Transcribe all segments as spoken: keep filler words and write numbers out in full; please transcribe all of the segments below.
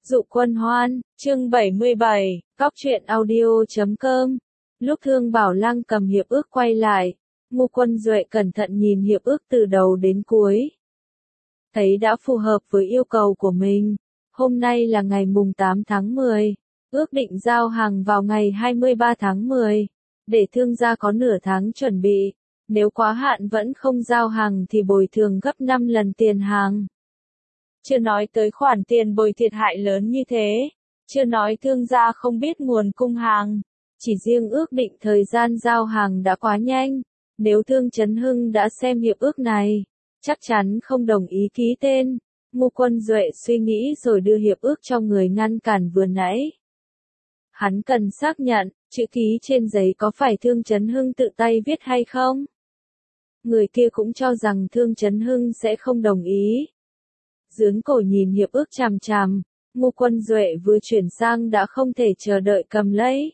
Dụ Quân Hoan, chương bảy mươi bảy, Cóc truyện audio chấm com. Lúc Thương Bảo Lăng cầm hiệp ước quay lại, Ngô Quân Duệ cẩn thận nhìn hiệp ước từ đầu đến cuối. Thấy đã phù hợp với yêu cầu của mình. Hôm nay là ngày mùng tám tháng mười, ước định giao hàng vào ngày hai mươi ba tháng mười, để thương gia có nửa tháng chuẩn bị. Nếu quá hạn vẫn không giao hàng thì bồi thường gấp năm lần tiền hàng. Chưa nói tới khoản tiền bồi thiệt hại lớn như thế, chưa nói thương gia không biết nguồn cung hàng, chỉ riêng ước định thời gian giao hàng đã quá nhanh. Nếu Thương Chấn Hưng đã xem hiệp ước này, chắc chắn không đồng ý ký tên. Ngô Quân Duệ suy nghĩ rồi đưa hiệp ước cho người ngăn cản vừa nãy. Hắn cần xác nhận, chữ ký trên giấy có phải Thương Chấn Hưng tự tay viết hay không? Người kia cũng cho rằng Thương Chấn Hưng sẽ không đồng ý. Dướn cổ nhìn hiệp ước chằm chằm, Ngô Quân Duệ vừa chuyển sang đã không thể chờ đợi cầm lấy.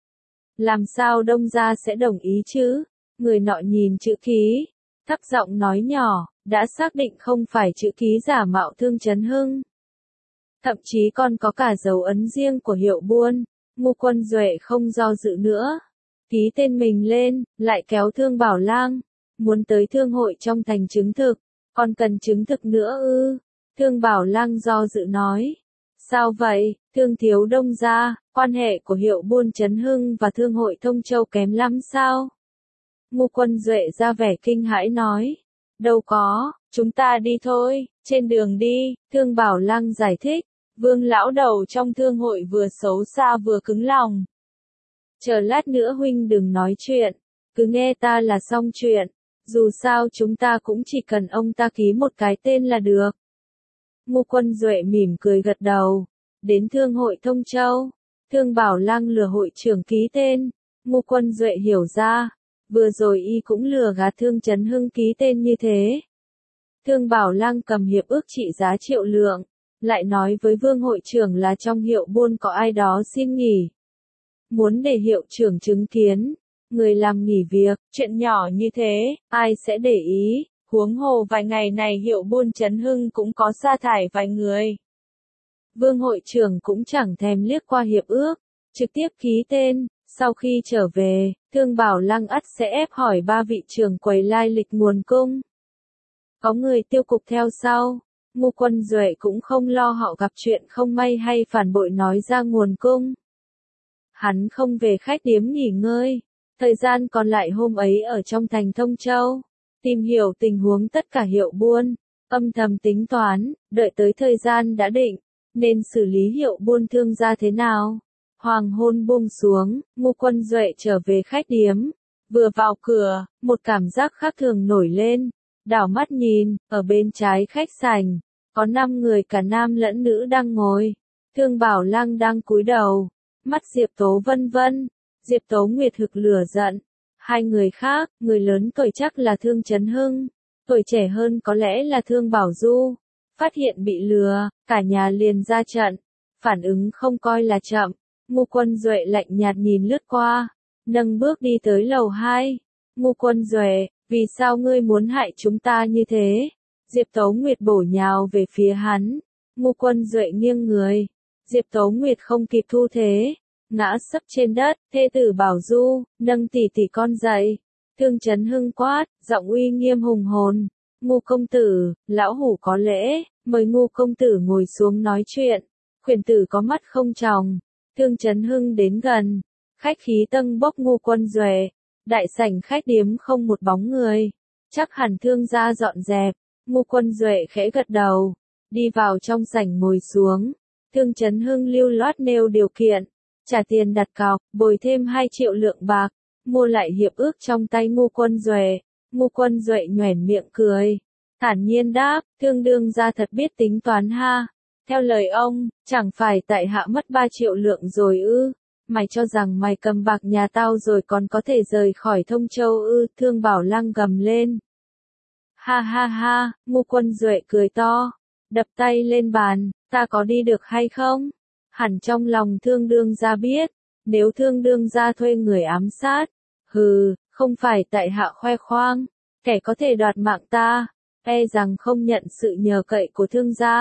Làm sao Đông gia sẽ đồng ý chứ? Người nọ nhìn chữ ký, thấp giọng nói nhỏ, đã xác định không phải chữ ký giả mạo Thương Chấn Hưng. Thậm chí còn có cả dấu ấn riêng của hiệu buôn. Ngô Quân Duệ không do dự nữa, ký tên mình lên, lại kéo Thương Bảo Lang, muốn tới thương hội trong thành chứng thực, còn cần chứng thực nữa ư? Thương Bảo Lang do dự nói, sao vậy, Thương thiếu Đông gia, quan hệ của hiệu buôn Chấn Hưng và thương hội Thông Châu kém lắm sao? Ngô Quân Duệ ra vẻ kinh hãi nói, đâu có, chúng ta đi thôi. Trên đường đi, Thương Bảo Lang giải thích, Vương lão đầu trong thương hội vừa xấu xa vừa cứng lòng. Chờ lát nữa huynh đừng nói chuyện, cứ nghe ta là xong chuyện, dù sao chúng ta cũng chỉ cần ông ta ký một cái tên là được. Ngô Quân Duệ mỉm cười gật đầu, đến thương hội Thông Châu, Thương Bảo Lang lừa hội trưởng ký tên. Ngô Quân Duệ hiểu ra, vừa rồi y cũng lừa gạt Thương Chấn Hưng ký tên như thế. Thương Bảo Lang cầm hiệp ước trị giá triệu lượng, lại nói với Vương hội trưởng là trong hiệu buôn có ai đó xin nghỉ. Muốn để hiệu trưởng chứng kiến, người làm nghỉ việc, chuyện nhỏ như thế, ai sẽ để ý, huống hồ vài ngày này hiệu buôn Chấn Hưng cũng có sa thải vài người. Vương hội trưởng cũng chẳng thèm liếc qua hiệp ước, trực tiếp ký tên. Sau khi trở về, Thương Bảo Lang ắt sẽ ép hỏi ba vị trưởng quầy lai lịch nguồn cung. Có người tiêu cục theo sau, Ngô Quân Duệ cũng không lo họ gặp chuyện không may hay phản bội nói ra nguồn cung. Hắn không về khách điếm nghỉ ngơi, thời gian còn lại hôm ấy ở trong thành Thông Châu, tìm hiểu tình huống tất cả hiệu buôn, âm thầm tính toán, đợi tới thời gian đã định, nên xử lý hiệu buôn thương gia thế nào. Hoàng hôn buông xuống, Ngô Quân Duệ trở về khách điếm. Vừa vào cửa, một cảm giác khác thường nổi lên. Đảo mắt nhìn, ở bên trái khách sảnh, có năm người cả nam lẫn nữ đang ngồi. Thương Bảo Lang đang cúi đầu, mắt Diệp Tố vân vân. Diệp Tố Nguyệt hực lửa giận. Hai người khác, người lớn tuổi chắc là Thương Chấn Hưng, tuổi trẻ hơn có lẽ là Thương Bảo Du. Phát hiện bị lừa, cả nhà liền ra trận. Phản ứng không coi là chậm. Ngô Quân Duệ lạnh nhạt nhìn lướt qua, nâng bước đi tới lầu hai. Ngô Quân Duệ, vì sao ngươi muốn hại chúng ta như thế? Diệp Tố Nguyệt bổ nhào về phía hắn. Ngô Quân Duệ nghiêng người. Diệp Tố Nguyệt không kịp thu thế, ngã sấp trên đất. Thê tử Bảo Du, nâng tỷ tỷ con dậy. Thương Chấn Hưng quát, giọng uy nghiêm hùng hồn. Ngô công tử, lão hủ có lễ, mời Ngô công tử ngồi xuống nói chuyện. Khuyển tử có mắt không tròng. Thương Chấn Hưng đến gần, khách khí tâng bốc Ngô Quân Duệ. Đại sảnh khách điếm không một bóng người, chắc hẳn thương gia dọn dẹp. Ngô Quân Duệ khẽ gật đầu, đi vào trong sảnh ngồi xuống. Thương Chấn Hưng lưu loát nêu điều kiện, trả tiền đặt cọc, bồi thêm hai triệu lượng bạc, mua lại hiệp ước trong tay Ngô Quân Duệ. Ngô Quân Duệ nhoẻn miệng cười, thản nhiên đáp, Thương đương gia thật biết tính toán ha. Theo lời ông, chẳng phải tại hạ mất ba triệu lượng rồi ư? Mày cho rằng mày cầm bạc nhà tao rồi còn có thể rời khỏi Thông Châu ư? Thương Bảo Lang gầm lên. Ha ha ha, Ngô Quân Duệ cười to, đập tay lên bàn, ta có đi được hay không? Hẳn trong lòng Thương đương gia biết, nếu Thương đương gia thuê người ám sát, hừ, không phải tại hạ khoe khoang, kẻ có thể đoạt mạng ta, e rằng không nhận sự nhờ cậy của Thương gia.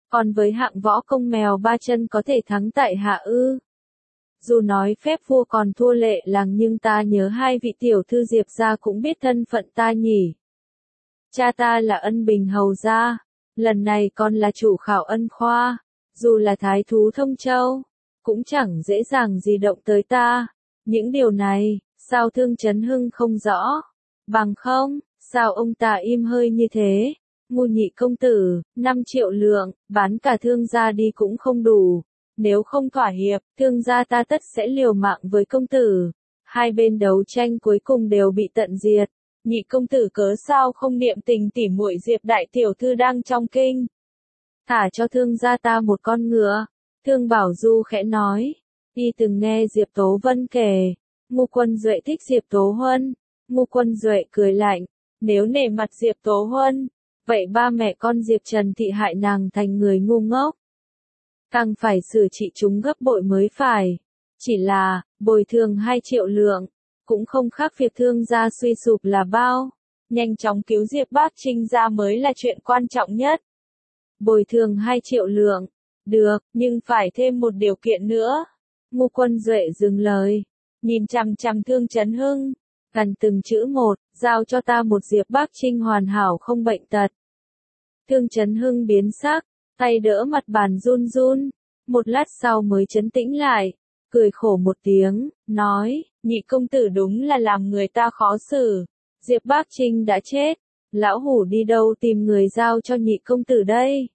Còn với hạng võ công mèo ba chân có thể thắng tại hạ ư? Dù nói phép vua còn thua lệ làng nhưng ta nhớ hai vị tiểu thư Diệp gia cũng biết thân phận ta nhỉ. Cha ta là Ân Bình hầu gia, lần này con là chủ khảo Ân khoa, dù là thái thú Thông Châu, cũng chẳng dễ dàng gì động tới ta. Những điều này, sao Thương Chấn Hưng không rõ? Bằng không, sao ông ta im hơi như thế? Ngu Nhị công tử, năm triệu lượng, bán cả Thương gia đi cũng không đủ. Nếu không thỏa hiệp, Thương gia ta tất sẽ liều mạng với công tử. Hai bên đấu tranh cuối cùng đều bị tận diệt. Nhị công tử cớ sao không niệm tình tỉ muội Diệp đại tiểu thư đang trong kinh? Thả cho Thương gia ta một con ngựa. Thương Bảo Du khẽ nói. Y từng nghe Diệp Tố Vân kể. Ngu Quân Duệ thích Diệp Tố Huân. Ngu Quân Duệ cười lạnh. Nếu nể mặt Diệp Tố Huân, vậy ba mẹ con Diệp Trần Thị hại nàng thành người ngu ngốc. Càng phải xử trị chúng gấp bội mới phải. Chỉ là, bồi thường hai triệu lượng, cũng không khác việc Thương gia suy sụp là bao. Nhanh chóng cứu Diệp Bác Trinh ra mới là chuyện quan trọng nhất. Bồi thường hai triệu lượng, được, nhưng phải thêm một điều kiện nữa. Ngu Quân Duệ dừng lời, nhìn chằm chằm Thương Chấn Hưng, gần từng chữ một, giao cho ta một Diệp Bác Trinh hoàn hảo không bệnh tật. Thương Chấn Hưng biến sắc, tay đỡ mặt bàn run run, một lát sau mới trấn tĩnh lại, cười khổ một tiếng, nói, nhị công tử đúng là làm người ta khó xử. Diệp Bác Trinh đã chết, lão hủ đi đâu tìm người giao cho nhị công tử đây?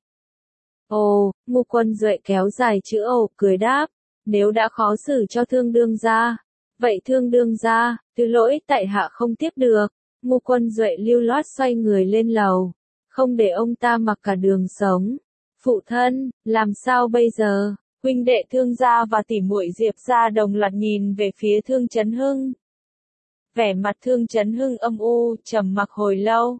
Ồ, Ngu Quân Duệ kéo dài chữ ồ cười đáp, nếu đã khó xử cho Thương đương gia, vậy Thương đương gia, thứ lỗi tại hạ không tiếp được. Ngu Quân Duệ lưu loát xoay người lên lầu, không để ông ta mặc cả đường sống. Phụ thân, làm sao bây giờ? Huynh đệ Thương gia và tỷ muội Diệp gia đồng loạt nhìn về phía Thương Chấn Hưng. Vẻ mặt Thương Chấn Hưng âm u, trầm mặc hồi lâu.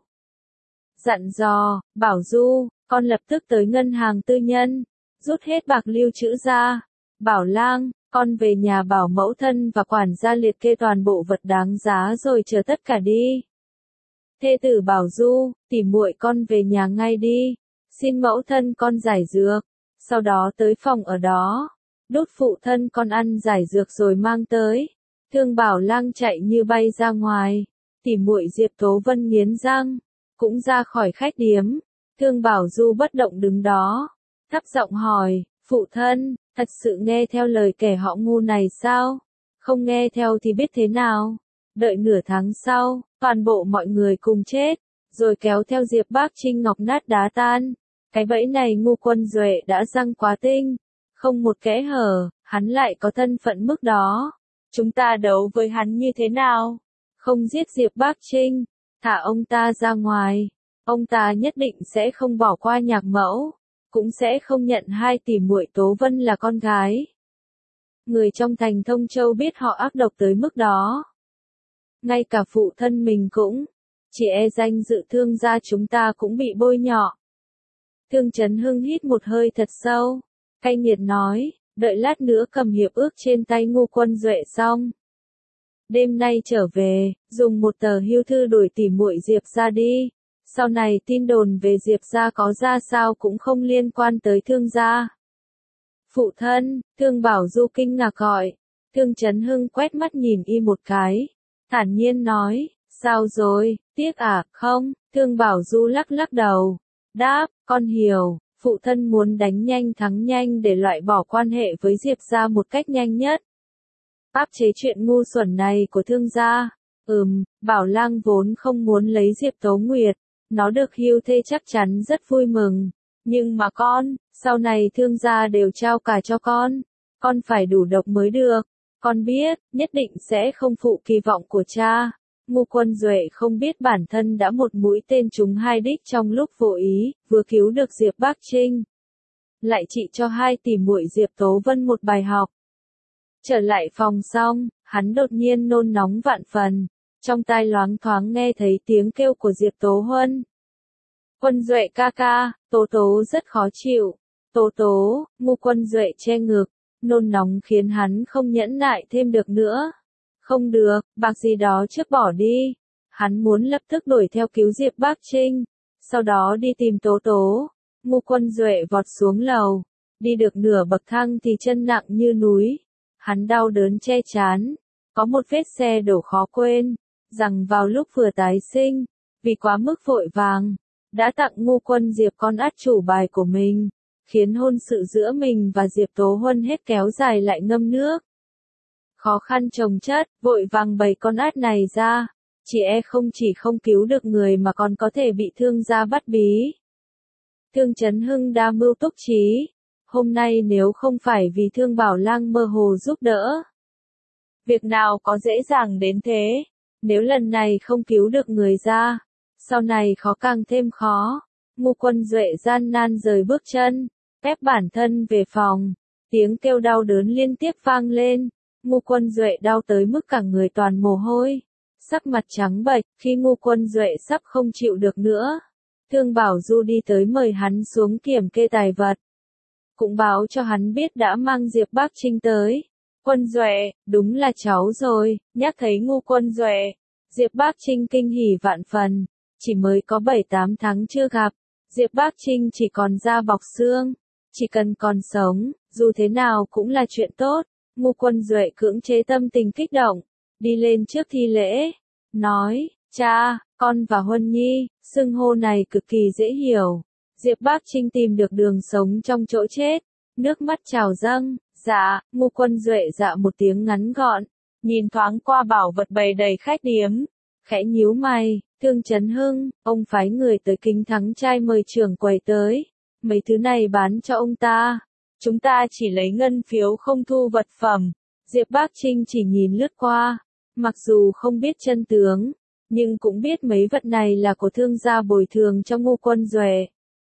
Dặn dò, Bảo Du, con lập tức tới ngân hàng tư nhân, rút hết bạc lưu trữ ra. Bảo Lang, con về nhà bảo mẫu thân và quản gia liệt kê toàn bộ vật đáng giá rồi chờ tất cả đi. Thê tử Bảo Du, tỉ muội con về nhà ngay đi, xin mẫu thân con giải dược, sau đó tới phòng ở đó, đút phụ thân con ăn giải dược rồi mang tới. Thương Bảo Lang chạy như bay ra ngoài, tỉ muội Diệp Tố Vân nghiến răng, cũng ra khỏi khách điếm. Thương Bảo Du bất động đứng đó, thấp giọng hỏi, phụ thân, thật sự nghe theo lời kẻ họ Ngu này sao? Không nghe theo thì biết thế nào? Đợi nửa tháng sau, toàn bộ mọi người cùng chết, rồi kéo theo Diệp Bác Trinh ngọc nát đá tan. Cái bẫy này Ngu Quân Duệ đã răng quá tinh, không một kẽ hở, hắn lại có thân phận mức đó. Chúng ta đấu với hắn như thế nào? Không giết Diệp Bác Trinh, thả ông ta ra ngoài, ông ta nhất định sẽ không bỏ qua nhạc mẫu, cũng sẽ không nhận hai tỷ muội Tố Vân là con gái. Người trong thành Thông Châu biết họ ác độc tới mức đó. Ngay cả phụ thân mình cũng, chỉ e danh dự Thương gia chúng ta cũng bị bôi nhọ. Thương Chấn Hưng hít một hơi thật sâu, cay nghiệt nói, đợi lát nữa cầm hiệp ước trên tay Ngu Quân Duệ xong. Đêm nay trở về, dùng một tờ hưu thư đổi tỉ muội Diệp gia đi. Sau này tin đồn về Diệp gia có ra sao cũng không liên quan tới Thương gia. Phụ thân, Thương Bảo Du kinh ngạc gọi. Thương Chấn Hưng quét mắt nhìn y một cái, thản nhiên nói, sao rồi, tiếc à, không? Thương Bảo Du lắc lắc đầu, đáp, con hiểu, phụ thân muốn đánh nhanh thắng nhanh để loại bỏ quan hệ với Diệp gia một cách nhanh nhất. Áp chế chuyện ngu xuẩn này của Thương gia. Ừm, Bảo Lang vốn không muốn lấy Diệp Tố Nguyệt, nó được hưu thê chắc chắn rất vui mừng. Nhưng mà con, sau này Thương gia đều trao cả cho con, con phải đủ độc mới được. Con biết, nhất định sẽ không phụ kỳ vọng của cha. Ngu Quân Duệ không biết bản thân đã một mũi tên trúng hai đích trong lúc vô ý, vừa cứu được Diệp Bác Trinh, lại trị cho hai tỷ muội Diệp Tố Vân một bài học. Trở lại phòng xong, hắn đột nhiên nôn nóng vạn phần, trong tai loáng thoáng nghe thấy tiếng kêu của Diệp Tố Huân. Quân Duệ ca ca, Tố Tố rất khó chịu. Tố Tố, Ngu Quân Duệ che ngực, nôn nóng khiến hắn không nhẫn nại thêm được nữa. Không được, bạc gì đó trước bỏ đi. Hắn muốn lập tức đuổi theo cứu Diệp Bác Trinh, sau đó đi tìm Tố Tố. Ngô Quân Duệ vọt xuống lầu, đi được nửa bậc thang thì chân nặng như núi. Hắn đau đớn che chán, có một vết xe đổ khó quên, rằng vào lúc vừa tái sinh, vì quá mức vội vàng, đã tặng Ngô Quân Diệp con át chủ bài của mình, khiến hôn sự giữa mình và Diệp Tố Huân hết kéo dài lại ngâm nước. Khó khăn chồng chất, vội vàng bày con át này ra, chị e không chỉ không cứu được người mà còn có thể bị thương gia bắt bí. Thương Chấn Hưng đa mưu túc trí, hôm nay nếu không phải vì Thương Bảo Lang mơ hồ giúp đỡ, việc nào có dễ dàng đến thế, nếu lần này không cứu được người ra, sau này khó càng thêm khó. Ngô Quân Duệ gian nan rời bước chân, ép bản thân về phòng, tiếng kêu đau đớn liên tiếp vang lên, Ngô Quân Duệ đau tới mức cả người toàn mồ hôi, sắc mặt trắng bệch. Khi Ngô Quân Duệ sắp không chịu được nữa, Thương Bảo Du đi tới mời hắn xuống kiểm kê tài vật, cũng báo cho hắn biết đã mang Diệp Bác Trinh tới. Quân Duệ, đúng là cháu rồi. Nhắc thấy Ngô Quân Duệ, Diệp Bác Trinh kinh hỉ vạn phần, chỉ mới có bảy tám tháng chưa gặp, Diệp Bác Trinh chỉ còn da bọc xương, chỉ cần còn sống, dù thế nào cũng là chuyện tốt. Ngô Quân Duệ cưỡng chế tâm tình kích động, đi lên trước thi lễ, nói, cha, con và Huân Nhi, xưng hô này cực kỳ dễ hiểu. Diệp Bác Trinh tìm được đường sống trong chỗ chết, nước mắt trào dâng. Dạ. Ngô Quân Duệ dạ một tiếng ngắn gọn, nhìn thoáng qua bảo vật bày đầy khách điếm, khẽ nhíu mày. Thương Chấn Hưng, ông phái người tới Kính Thắng Trai mời trưởng quầy tới, mấy thứ này bán cho ông ta, chúng ta chỉ lấy ngân phiếu không thu vật phẩm. Diệp Bác Trinh chỉ nhìn lướt qua, mặc dù không biết chân tướng, nhưng cũng biết mấy vật này là của thương gia bồi thường cho Ngô Quân Duệ.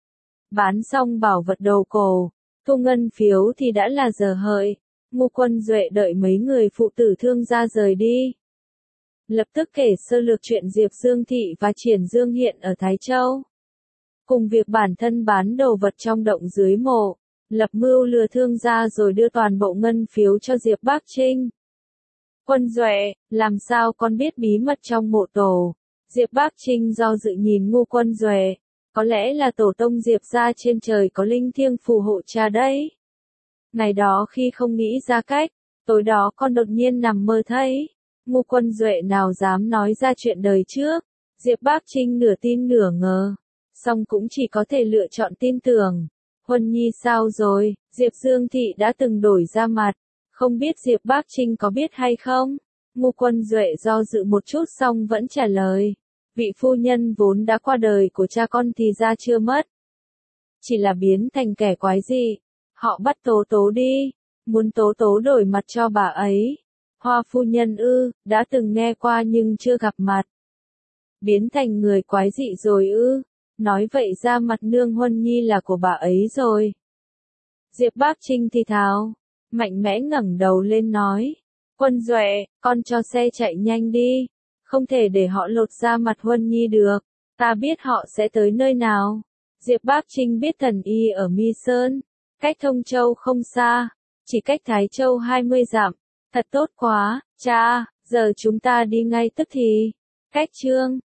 Bán xong bảo vật đồ cổ, thu ngân phiếu thì đã là giờ hợi. Ngô Quân Duệ đợi mấy người phụ tử thương gia rời đi, lập tức kể sơ lược chuyện Diệp Dương Thị và Triển Dương Hiện ở Thái Châu, cùng việc bản thân bán đồ vật trong động dưới mộ, lập mưu lừa thương gia rồi đưa toàn bộ ngân phiếu cho Diệp Bác Trinh. Quân Duệ, làm sao con biết bí mật trong mộ tổ? Diệp Bác Trinh do dự nhìn Ngô Quân Duệ, có lẽ là tổ tông Diệp gia trên trời có linh thiêng phù hộ cha đấy. Ngày đó khi không nghĩ ra cách, tối đó con đột nhiên nằm mơ thấy. Ngô Quân Duệ nào dám nói ra chuyện đời trước, Diệp Bác Trinh nửa tin nửa ngờ, song cũng chỉ có thể lựa chọn tin tưởng. Huân Nhi sao rồi? Diệp Dương Thị đã từng đổi ra mặt, không biết Diệp Bác Trinh có biết hay không? Ngô Quân Duệ do dự một chút xong vẫn trả lời, vị phu nhân vốn đã qua đời của cha con thì ra chưa mất, chỉ là biến thành kẻ quái dị. Họ bắt Tố Tố đi, muốn Tố Tố đổi mặt cho bà ấy. Hoa phu nhân ư, đã từng nghe qua nhưng chưa gặp mặt. Biến thành người quái dị rồi ư, nói vậy ra mặt nương Huân Nhi là của bà ấy rồi. Diệp Bác Trinh thì thào, mạnh mẽ ngẩng đầu lên nói, Quân Duệ, con cho xe chạy nhanh đi, không thể để họ lột ra mặt Huân Nhi được, ta biết họ sẽ tới nơi nào. Diệp Bác Trinh biết thần y ở Mi Sơn, cách Thông Châu không xa, chỉ cách Thái Châu hai mươi dặm, thật tốt quá, cha, giờ chúng ta đi ngay tức thì. Cách chương